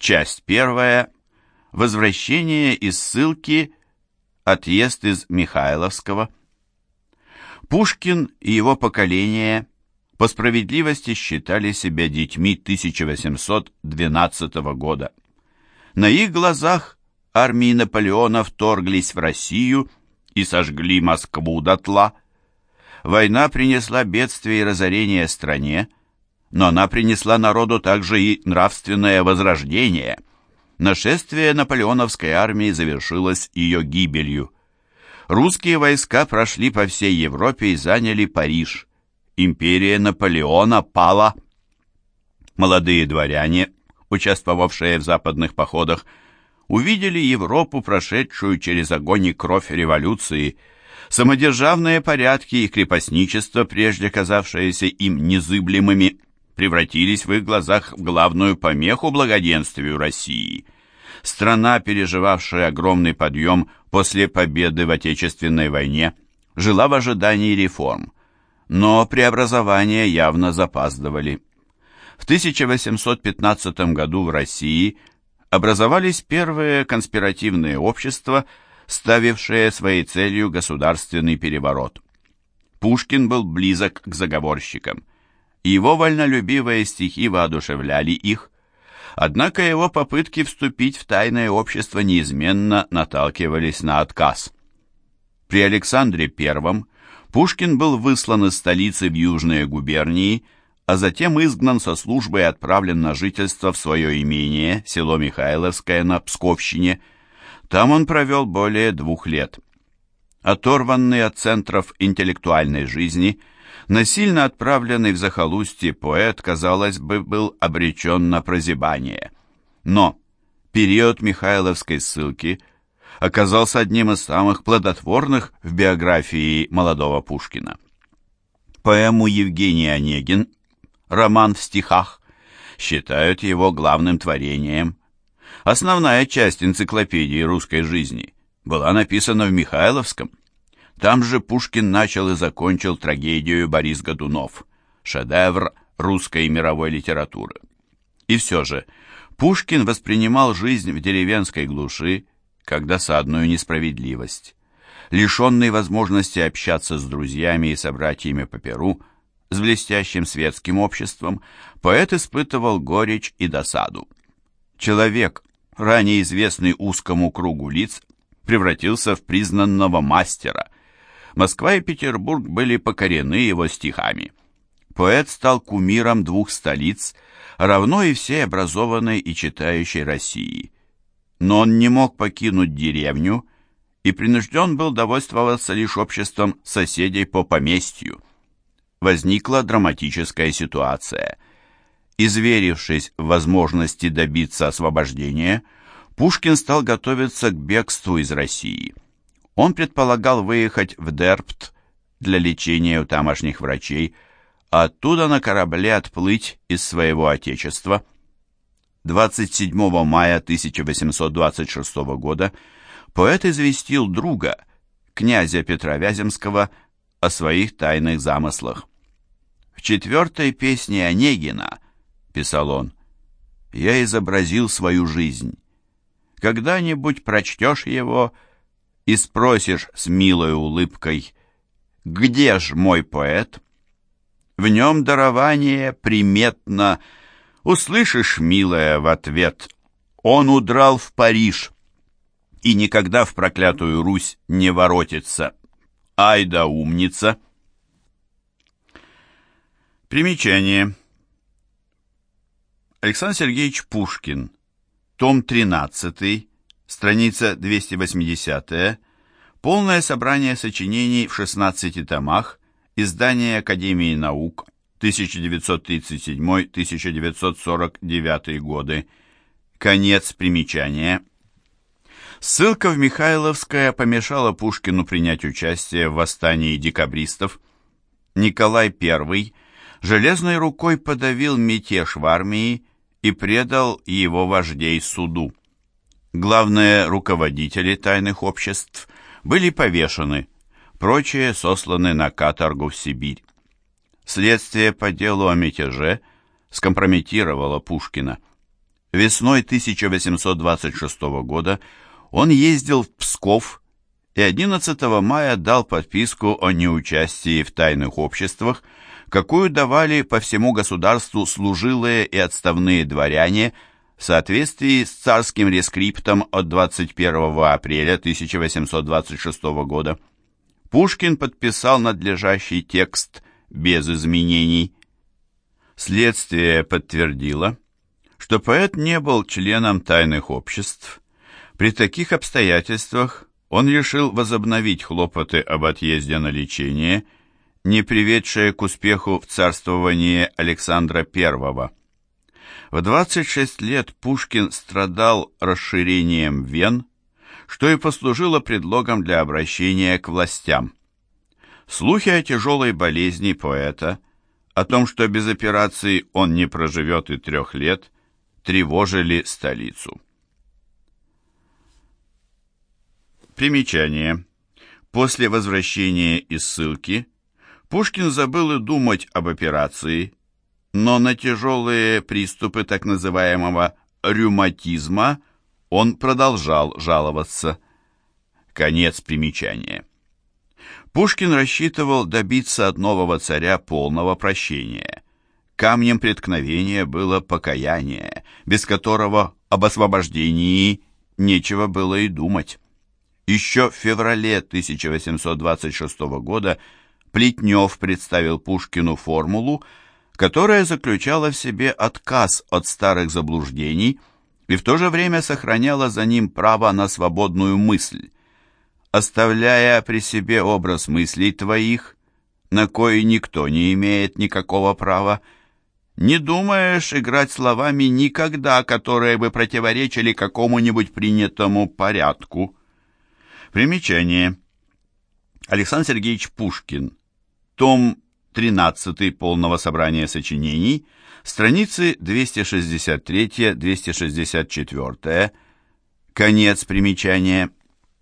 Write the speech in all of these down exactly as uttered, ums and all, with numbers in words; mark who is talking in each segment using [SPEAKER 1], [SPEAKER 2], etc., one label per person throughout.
[SPEAKER 1] Часть первая. Возвращение из ссылки. Отъезд из Михайловского. Пушкин и его поколение по справедливости считали себя детьми тысяча восемьсот двенадцатого года. На их глазах армии Наполеона вторглись в Россию и сожгли Москву дотла. Война принесла бедствие и разорение стране, но она принесла народу также и нравственное возрождение. Нашествие наполеоновской армии завершилось ее гибелью. Русские войска прошли по всей Европе и заняли Париж. Империя Наполеона пала. Молодые дворяне, участвовавшие в западных походах, увидели Европу, прошедшую через огонь и кровь революции. Самодержавные порядки и крепостничество, прежде казавшиеся им незыблемыми, превратились в их глазах в главную помеху благоденствию России. Страна, переживавшая огромный подъем после победы в Отечественной войне, жила в ожидании реформ, но преобразования явно запаздывали. В тысяча восемьсот пятнадцатом году в России образовались первые конспиративные общества, ставившие своей целью государственный переворот. Пушкин был близок к заговорщикам. Его вольнолюбивые стихи воодушевляли их, однако его попытки вступить в тайное общество неизменно наталкивались на отказ. При Александре Первом Пушкин был выслан из столицы в южные губернии, а затем изгнан со службы и отправлен на жительство в свое имение, село Михайловское на Псковщине. Там он провел более двух лет. Оторванный от центров интеллектуальной жизни, насильно отправленный в захолустье поэт, казалось бы, был обречен на прозябание. Но период Михайловской ссылки оказался одним из самых плодотворных в биографии молодого Пушкина. Поэму «Евгений Онегин», роман в стихах, считают его главным творением. Основная часть энциклопедии русской жизни была написана в Михайловском. Там же Пушкин начал и закончил трагедию «Борис Годунов», шедевр русской и мировой литературы. И все же Пушкин воспринимал жизнь в деревенской глуши как досадную несправедливость. Лишенный возможности общаться с друзьями и собратьями по перу, с блестящим светским обществом, поэт испытывал горечь и досаду. Человек, ранее известный узкому кругу лиц, превратился в признанного мастера. Москва и Петербург были покорены его стихами. Поэт стал кумиром двух столиц, равно и всей образованной и читающей России. Но он не мог покинуть деревню и принужден был довольствоваться лишь обществом соседей по поместью. Возникла драматическая ситуация. Изверившись в возможности добиться освобождения, Пушкин стал готовиться к бегству из России. Он предполагал выехать в Дербт для лечения у тамошних врачей, а оттуда на корабле отплыть из своего отечества. двадцать седьмого мая тысяча восемьсот двадцать шестого года поэт известил друга, князя Петра Вяземского, о своих тайных замыслах. «В четвертой песне Онегина, — писал он, — я изобразил свою жизнь. Когда-нибудь прочтешь его и спросишь с милой улыбкой, где ж мой поэт? В нем дарование приметно, услышишь, милая, в ответ, он удрал в Париж и никогда в проклятую Русь не воротится. Ай да умница!» Примечание. Александр Сергеевич Пушкин. Том тринадцатый, страница двести восьмидесятая. Полное собрание сочинений в шестнадцати томах. Издание Академии наук. тысяча девятьсот тридцать седьмой — тысяча девятьсот сорок девятый годы. Конец примечания. Ссылка в Михайловское помешала Пушкину принять участие в восстании декабристов. Николай Первый железной рукой подавил мятеж в армии и предал его вождей суду. Главные руководители тайных обществ были повешены, прочие сосланы на каторгу в Сибирь. Следствие по делу о мятеже скомпрометировало Пушкина. Весной тысяча восемьсот двадцать шестого года он ездил в Псков и одиннадцатого мая дал подписку о неучастии в тайных обществах, какую давали по всему государству служилые и отставные дворяне в соответствии с царским рескриптом от двадцать первого апреля тысяча восемьсот двадцать шестого года. Пушкин подписал надлежащий текст без изменений. Следствие подтвердило, что поэт не был членом тайных обществ. При таких обстоятельствах он решил возобновить хлопоты об отъезде на лечение, не приведшие к успеху в царствовании Александра Первого. В двадцать шесть лет Пушкин страдал расширением вен, что и послужило предлогом для обращения к властям. Слухи о тяжелой болезни поэта, о том, что без операции он не проживет и трех лет, тревожили столицу. Примечание. После возвращения из ссылки Пушкин забыл и думать об операции, но на тяжелые приступы так называемого ревматизма он продолжал жаловаться. Конец примечания. Пушкин рассчитывал добиться от нового царя полного прощения. Камнем преткновения было покаяние, без которого об освобождении нечего было и думать. Еще в феврале тысяча восемьсот двадцать шестого года Плетнев представил Пушкину формулу, которая заключала в себе отказ от старых заблуждений и в то же время сохраняла за ним право на свободную мысль. Оставляя при себе образ мыслей твоих, на кои никто не имеет никакого права, не думаешь играть словами никогда, которые бы противоречили какому-нибудь принятому порядку. Примечание. Александр Сергеевич Пушкин. Том тринадцатый полного собрания сочинений, страницы двести шестьдесят три — двести шестьдесят четыре. Конец примечания.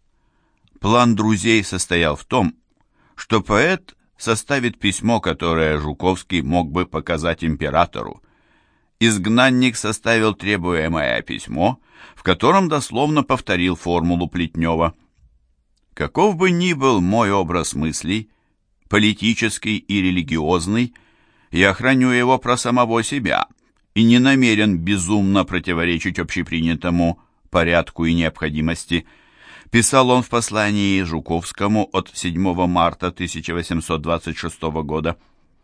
[SPEAKER 1] План друзей состоял в том, что поэт составит письмо, которое Жуковский мог бы показать императору. Изгнанник составил требуемое письмо, в котором дословно повторил формулу Плетнева. Каков бы ни был мой образ мыслей, политический и религиозный, я храню его про самого себя и не намерен безумно противоречить общепринятому порядку и необходимости. Писал он в послании Жуковскому от седьмого марта тысяча восемьсот двадцать шестого года.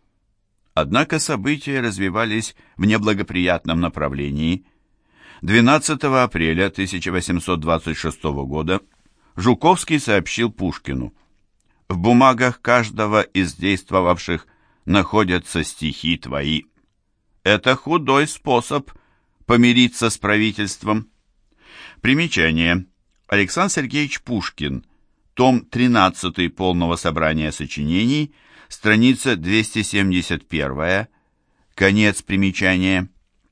[SPEAKER 1] Однако события развивались в неблагоприятном направлении. двенадцатого апреля тысяча восемьсот двадцать шестого года Жуковский сообщил Пушкину: «В бумагах каждого из действовавших находятся стихи твои. Это худой способ помириться с правительством». Примечание. Александр Сергеевич Пушкин. Том тринадцатый полного собрания сочинений, страница двести семьдесят один. Конец примечания.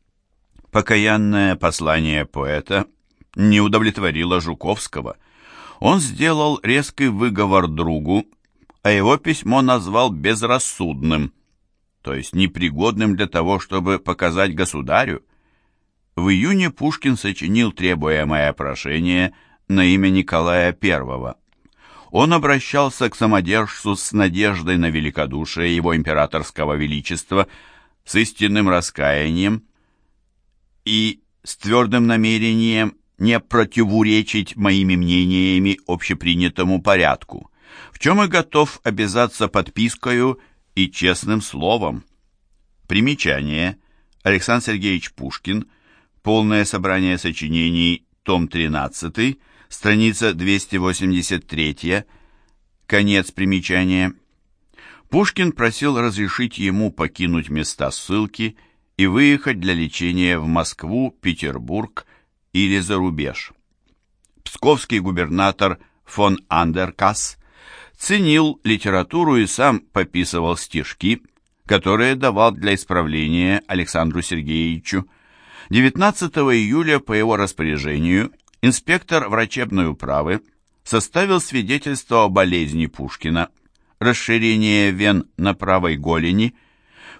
[SPEAKER 1] Покаянное послание поэта не удовлетворило Жуковского. Он сделал резкий выговор другу, а его письмо назвал безрассудным, то есть непригодным для того, чтобы показать государю. В июне Пушкин сочинил требуемое прошение на имя Николая Первого. Он обращался к самодержцу с надеждой на великодушие его императорского величества, с истинным раскаянием и с твердым намерением не противоречить моими мнениями общепринятому порядку, в чем и готов обязаться подпискою и честным словом. Примечание. Александр Сергеевич Пушкин. Полное собрание сочинений, том тринадцатый, страница двести восемьдесят три. Конец примечания. Пушкин просил разрешить ему покинуть места ссылки и выехать для лечения в Москву, Петербург или за рубеж. Псковский губернатор фон Андеркас ценил литературу и сам пописывал стишки, которые давал для исправления Александру Сергеевичу. девятнадцатого июля по его распоряжению инспектор врачебной управы составил свидетельство о болезни Пушкина, расширение вен на правой голени.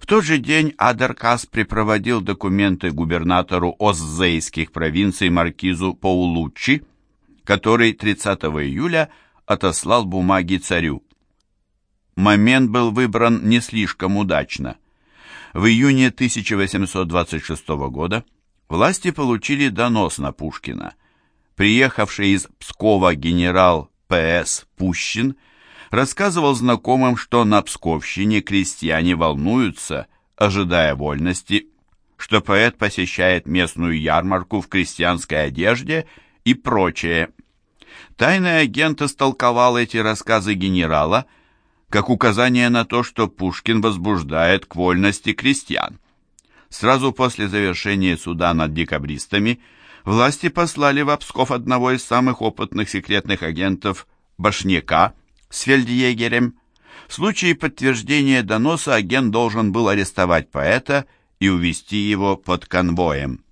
[SPEAKER 1] В тот же день Адер-Кас припроводил документы губернатору Оздзейских провинций маркизу Паулуччи, который тридцатого июля отослал бумаги царю. Момент был выбран не слишком удачно. В июне тысяча восемьсот двадцать шестого года власти получили донос на Пушкина. Приехавший из Пскова генерал П С Пущин рассказывал знакомым, что на Псковщине крестьяне волнуются, ожидая вольности, что поэт посещает местную ярмарку в крестьянской одежде и прочее. Тайный агент истолковал эти рассказы генерала как указание на то, что Пушкин возбуждает к вольности крестьян. Сразу после завершения суда над декабристами власти послали в Псков одного из самых опытных секретных агентов Башняка с фельдъегерем. В случае подтверждения доноса агент должен был арестовать поэта и увезти его под конвоем.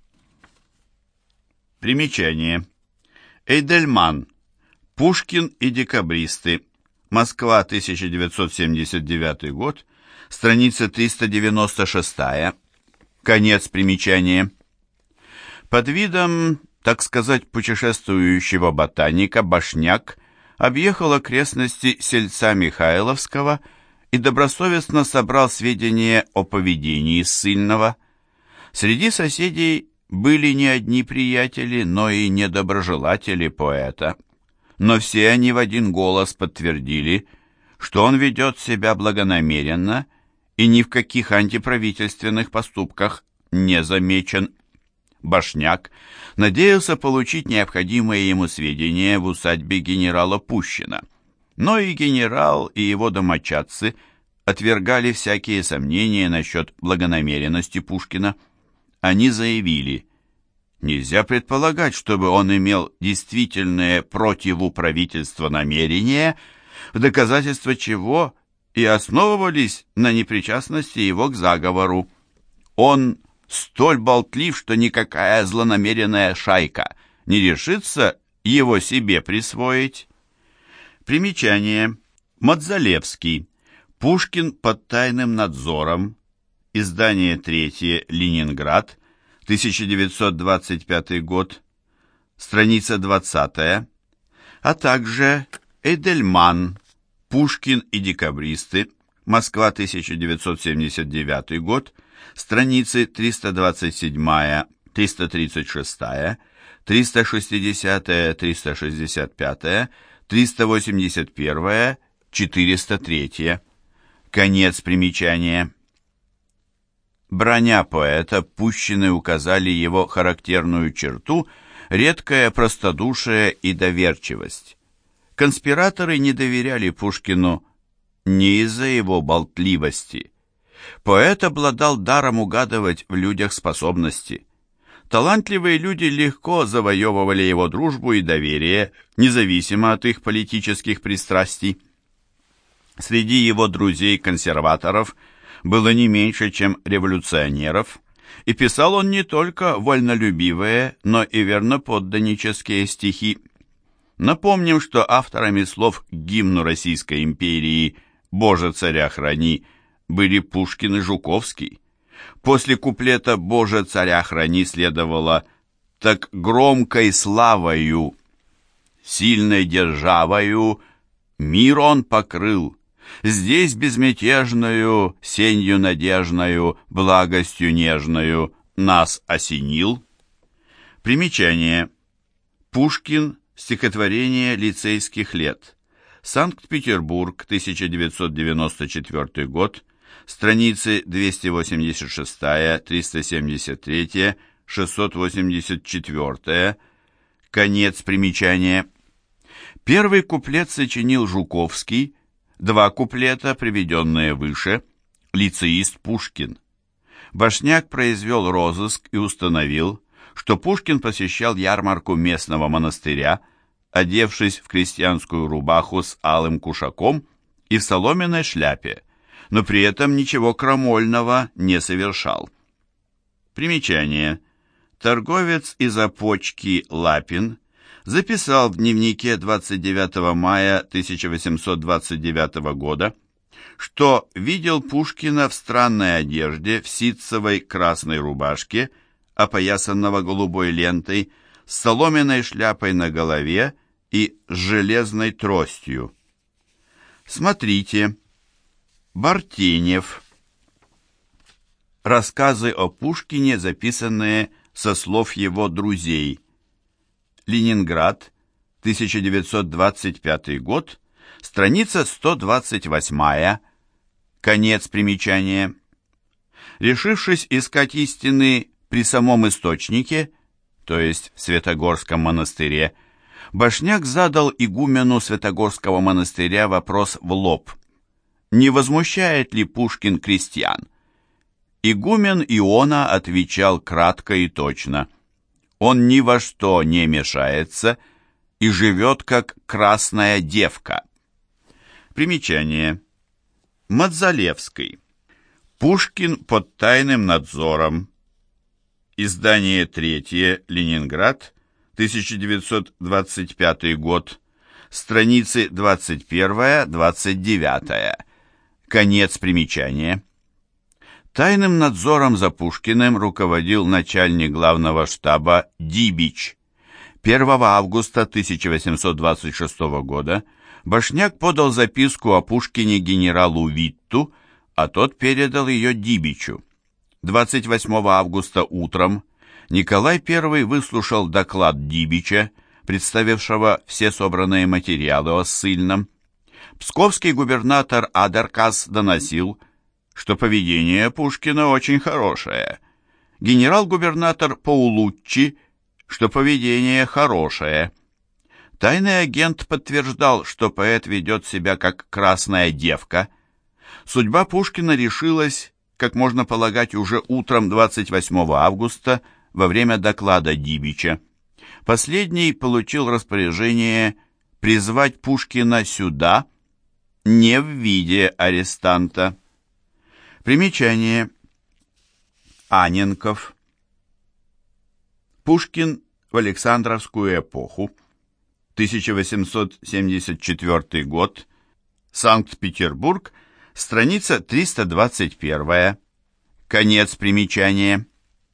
[SPEAKER 1] Примечание. Эйдельман. Пушкин и декабристы. Москва, тысяча девятьсот семьдесят девятый год. Страница триста девяносто шесть. Конец примечания. Под видом, так сказать, путешествующего ботаника Башняк объехал окрестности сельца Михайловского и добросовестно собрал сведения о поведении ссыльного. Среди соседей были не одни приятели, но и недоброжелатели поэта. Но все они в один голос подтвердили, что он ведет себя благонамеренно и ни в каких антиправительственных поступках не замечен. Башняк надеялся получить необходимые ему сведения в усадьбе генерала Пущина. Но и генерал, и его домочадцы отвергали всякие сомнения насчет благонамеренности Пушкина. Они заявили: нельзя предполагать, чтобы он имел действительные противу правительства намерения, в доказательство чего и основывались на непричастности его к заговору. Он столь болтлив, что никакая злонамеренная шайка не решится его себе присвоить. Примечание. Мадзалевский. Пушкин под тайным надзором. Издание третье. Ленинград. тысяча девятьсот двадцать пятый год. Страница двадцатая. А также Эйдельман. Пушкин и декабристы. Москва, тысяча девятьсот семьдесят девятый год. Страницы триста двадцать семь, триста тридцать шесть, триста шестьдесят, триста шестьдесят пять, триста восемьдесят один, четыреста три. Конец примечания. Броня поэта Пущины указали его характерную черту – редкое простодушие и доверчивость. Конспираторы не доверяли Пушкину не из-за его болтливости. Поэт обладал даром угадывать в людях способности. Талантливые люди легко завоевывали его дружбу и доверие, независимо от их политических пристрастий. Среди его друзей-консерваторов было не меньше, чем революционеров, и писал он не только вольнолюбивые, но и верноподданнические стихи. Напомним, что авторами слов к гимну Российской империи «Боже, царя храни» были Пушкин и Жуковский. После куплета «Боже, царя храни» следовало «так громкой славою, сильной державою мир он покрыл, здесь безмятежною, сенью надежною, благостью нежною нас осенил». Примечание. Пушкин. Стихотворение лицейских лет. Санкт-Петербург, тысяча девятьсот девяносто четвёртый год. Страницы двести восемьдесят шесть, триста семьдесят три, шестьсот восемьдесят четыре. Конец примечания. Первый куплет сочинил Жуковский, два куплета, приведенные выше, лицеист Пушкин. Башняк произвел розыск и установил, что Пушкин посещал ярмарку местного монастыря, одевшись в крестьянскую рубаху с алым кушаком и в соломенной шляпе, но при этом ничего крамольного не совершал. Примечание. Торговец из Опочки Лапин записал в дневнике двадцать девятого мая тысяча восемьсот двадцать девятого года, что видел Пушкина в странной одежде, в ситцевой красной рубашке, опоясанного голубой лентой, с соломенной шляпой на голове и с железной тростью. Смотрите. Бартенев. Рассказы о Пушкине, записанные со слов его друзей. Ленинград, тысяча девятьсот двадцать пятый год, страница сто двадцать восемь, конец примечания. Решившись искать истины при самом источнике, то есть в Святогорском монастыре, Башняк задал игумену Святогорского монастыря вопрос в лоб. Не возмущает ли Пушкин крестьян? Игумен Иона отвечал кратко и точно. Он ни во что не мешается и живет как красная девка. Примечание. Мадзалевский. Пушкин под тайным надзором. Издание третье. Ленинград. тысяча девятьсот двадцать пятый год. Страницы двадцать первая двадцать девятая. Конец примечания. Тайным надзором за Пушкиным руководил начальник главного штаба Дибич. первого августа тысяча восемьсот двадцать шестого года Башняк подал записку о Пушкине генералу Витту, а тот передал ее Дибичу. двадцать восьмого августа утром Николай Первый выслушал доклад Дибича, представившего все собранные материалы о ссыльном. Псковский губернатор Адеркас доносил, что поведение Пушкина очень хорошее. Генерал-губернатор Паулуччи, что поведение хорошее. Тайный агент подтверждал, что поэт ведет себя как красная девка. Судьба Пушкина решилась, как можно полагать, уже утром двадцать восьмого августа во время доклада Дибича. Последний получил распоряжение призвать Пушкина сюда не в виде арестанта. Примечание. Анненков. Пушкин в Александровскую эпоху. тысяча восемьсот семьдесят четвёртый год. Санкт-Петербург. Страница триста двадцать первая. Конец примечания.